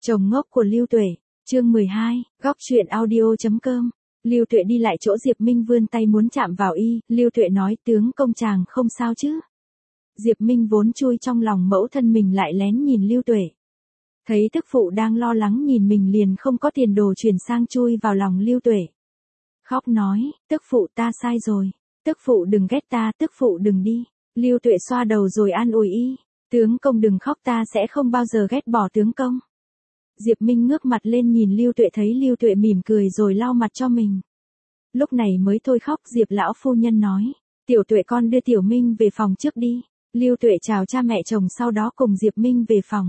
Chồng ngốc của Lưu Tuệ, chương 12, góc truyện audio.com. Lưu Tuệ đi lại chỗ Diệp Minh vươn tay muốn chạm vào y, Lưu Tuệ nói tướng công chàng không sao chứ. Diệp Minh vốn chui trong lòng mẫu thân mình lại lén nhìn Lưu Tuệ. Thấy tức phụ đang lo lắng nhìn mình liền không có tiền đồ chuyển sang chui vào lòng Lưu Tuệ. Khóc nói, tức phụ ta sai rồi, tức phụ đừng ghét ta, tức phụ đừng đi. Lưu Tuệ xoa đầu rồi an ủi y, tướng công đừng khóc ta sẽ không bao giờ ghét bỏ tướng công. Diệp Minh ngước mặt lên nhìn Lưu Tuệ thấy Lưu Tuệ mỉm cười rồi lau mặt cho mình. Lúc này mới thôi khóc Diệp lão phu nhân nói, Tiểu Tuệ con đưa Tiểu Minh về phòng trước đi. Lưu Tuệ chào cha mẹ chồng sau đó cùng Diệp Minh về phòng.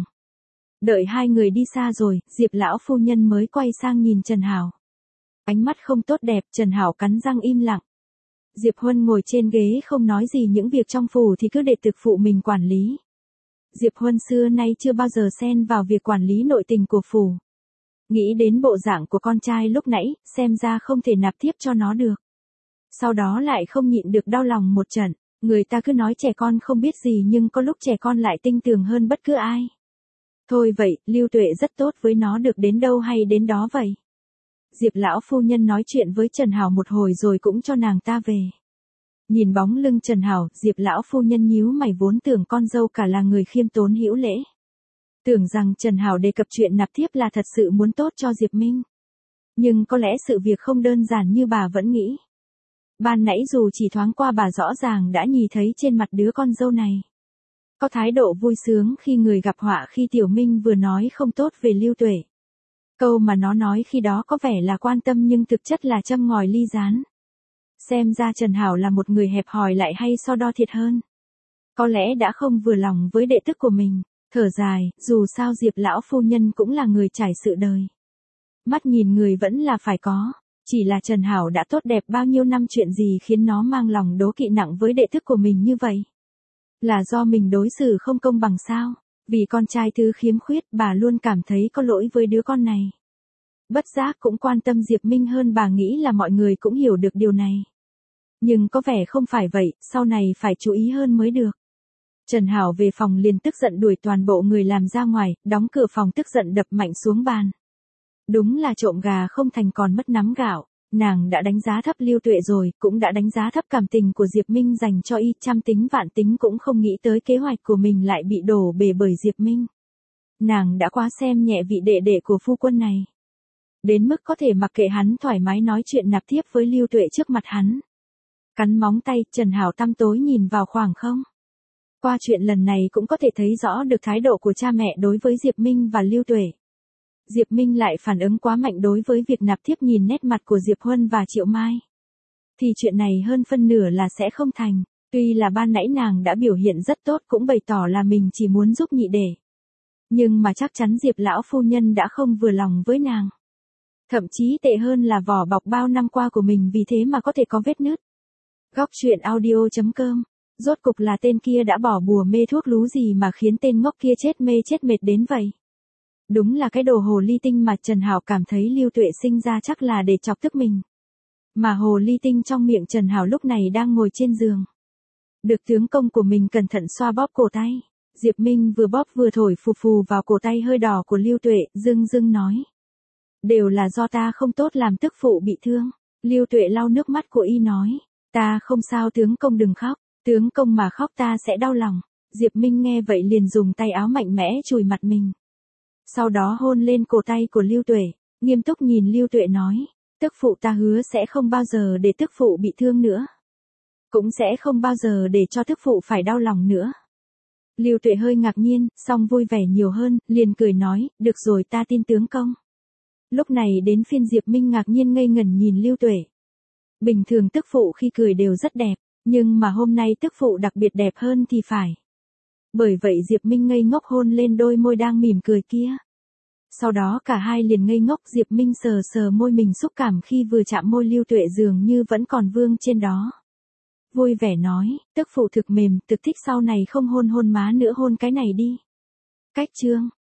Đợi hai người đi xa rồi, Diệp lão phu nhân mới quay sang nhìn Trần Hảo. Ánh mắt không tốt đẹp, Trần Hảo cắn răng im lặng. Diệp Huân ngồi trên ghế không nói gì những việc trong phủ thì cứ để thực phụ mình quản lý. Diệp Huân xưa nay chưa bao giờ xen vào việc quản lý nội tình của phủ. Nghĩ đến bộ dạng của con trai lúc nãy, xem ra không thể nạp tiếp cho nó được. Sau đó lại không nhịn được đau lòng một trận, người ta cứ nói trẻ con không biết gì nhưng có lúc trẻ con lại tinh tường hơn bất cứ ai. Thôi vậy, Lưu Tuệ rất tốt với nó được đến đâu hay đến đó vậy. Diệp lão phu nhân nói chuyện với Trần Hảo một hồi rồi cũng cho nàng ta về. Nhìn bóng lưng Trần Hảo, Diệp lão phu nhân nhíu mày vốn tưởng con dâu cả là người khiêm tốn hữu lễ. Tưởng rằng Trần Hảo đề cập chuyện nạp thiếp là thật sự muốn tốt cho Diệp Minh. Nhưng có lẽ sự việc không đơn giản như bà vẫn nghĩ. Ban nãy dù chỉ thoáng qua bà rõ ràng đã nhìn thấy trên mặt đứa con dâu này. Có thái độ vui sướng khi người gặp họa khi Tiểu Minh vừa nói không tốt về Lưu Tuệ. Câu mà nó nói khi đó có vẻ là quan tâm nhưng thực chất là châm ngòi ly gián. Xem ra Trần Hảo là một người hẹp hòi lại hay so đo thiệt hơn. Có lẽ đã không vừa lòng với đệ tức của mình, thở dài, dù sao Diệp lão phu nhân cũng là người trải sự đời. Mắt nhìn người vẫn là phải có, chỉ là Trần Hảo đã tốt đẹp bao nhiêu năm chuyện gì khiến nó mang lòng đố kỵ nặng với đệ tức của mình như vậy. Là do mình đối xử không công bằng sao? Vì con trai thứ khiếm khuyết bà luôn cảm thấy có lỗi với đứa con này. Bất giác cũng quan tâm Diệp Minh hơn bà nghĩ là mọi người cũng hiểu được điều này. Nhưng có vẻ không phải vậy, sau này phải chú ý hơn mới được. Trần Hảo về phòng liền tức giận đuổi toàn bộ người làm ra ngoài, đóng cửa phòng tức giận đập mạnh xuống bàn. Đúng là trộm gà không thành còn mất nắm gạo, nàng đã đánh giá thấp Lưu Tuệ rồi, cũng đã đánh giá thấp cảm tình của Diệp Minh dành cho y, trăm tính vạn tính cũng không nghĩ tới kế hoạch của mình lại bị đổ bể bởi Diệp Minh. Nàng đã quá xem nhẹ vị đệ đệ của phu quân này. Đến mức có thể mặc kệ hắn thoải mái nói chuyện nạp thiếp với Lưu Tuệ trước mặt hắn. Cắn móng tay, Trần Hảo tăm tối nhìn vào khoảng không. Qua chuyện lần này cũng có thể thấy rõ được thái độ của cha mẹ đối với Diệp Minh và Lưu Tuệ. Diệp Minh lại phản ứng quá mạnh đối với việc nạp thiếp nhìn nét mặt của Diệp Huân và Triệu Mai. Thì chuyện này hơn phân nửa là sẽ không thành, tuy là ban nãy nàng đã biểu hiện rất tốt cũng bày tỏ là mình chỉ muốn giúp nhị đệ. Nhưng mà chắc chắn Diệp lão phu nhân đã không vừa lòng với nàng. Thậm chí tệ hơn là vỏ bọc bao năm qua của mình vì thế mà có thể có vết nứt. Góc truyện audio.com. Rốt cục là tên kia đã bỏ bùa mê thuốc lú gì mà khiến tên ngốc kia chết mê chết mệt đến vậy. Đúng là cái đồ hồ ly tinh mà Trần Hảo cảm thấy Lưu Tuệ sinh ra chắc là để chọc tức mình. Mà hồ ly tinh trong miệng Trần Hảo lúc này đang ngồi trên giường. Được tướng công của mình cẩn thận xoa bóp cổ tay. Diệp Minh vừa bóp vừa thổi phù phù vào cổ tay hơi đỏ của Lưu Tuệ, dưng dưng nói. Đều là do ta không tốt làm tức phụ bị thương. Lưu Tuệ lau nước mắt của y nói. Ta không sao tướng công đừng khóc. Tướng công mà khóc ta sẽ đau lòng. Diệp Minh nghe vậy liền dùng tay áo mạnh mẽ chùi mặt mình. Sau đó hôn lên cổ tay của Lưu Tuệ, nghiêm túc nhìn Lưu Tuệ nói, tức phụ ta hứa sẽ không bao giờ để tức phụ bị thương nữa. Cũng sẽ không bao giờ để cho tức phụ phải đau lòng nữa. Lưu Tuệ hơi ngạc nhiên, song vui vẻ nhiều hơn, liền cười nói, được rồi ta tin tướng công. Lúc này đến phiên Diệp Minh ngạc nhiên ngây ngẩn nhìn Lưu Tuệ. Bình thường tức phụ khi cười đều rất đẹp, nhưng mà hôm nay tức phụ đặc biệt đẹp hơn thì phải. Bởi vậy Diệp Minh ngây ngốc hôn lên đôi môi đang mỉm cười kia. Sau đó cả hai liền ngây ngốc Diệp Minh sờ sờ môi mình xúc cảm khi vừa chạm môi Lưu Tuệ dường như vẫn còn vương trên đó. Vui vẻ nói, tức phụ thực mềm, thực thích sau này không hôn hôn má nữa hôn cái này đi. Cách chương.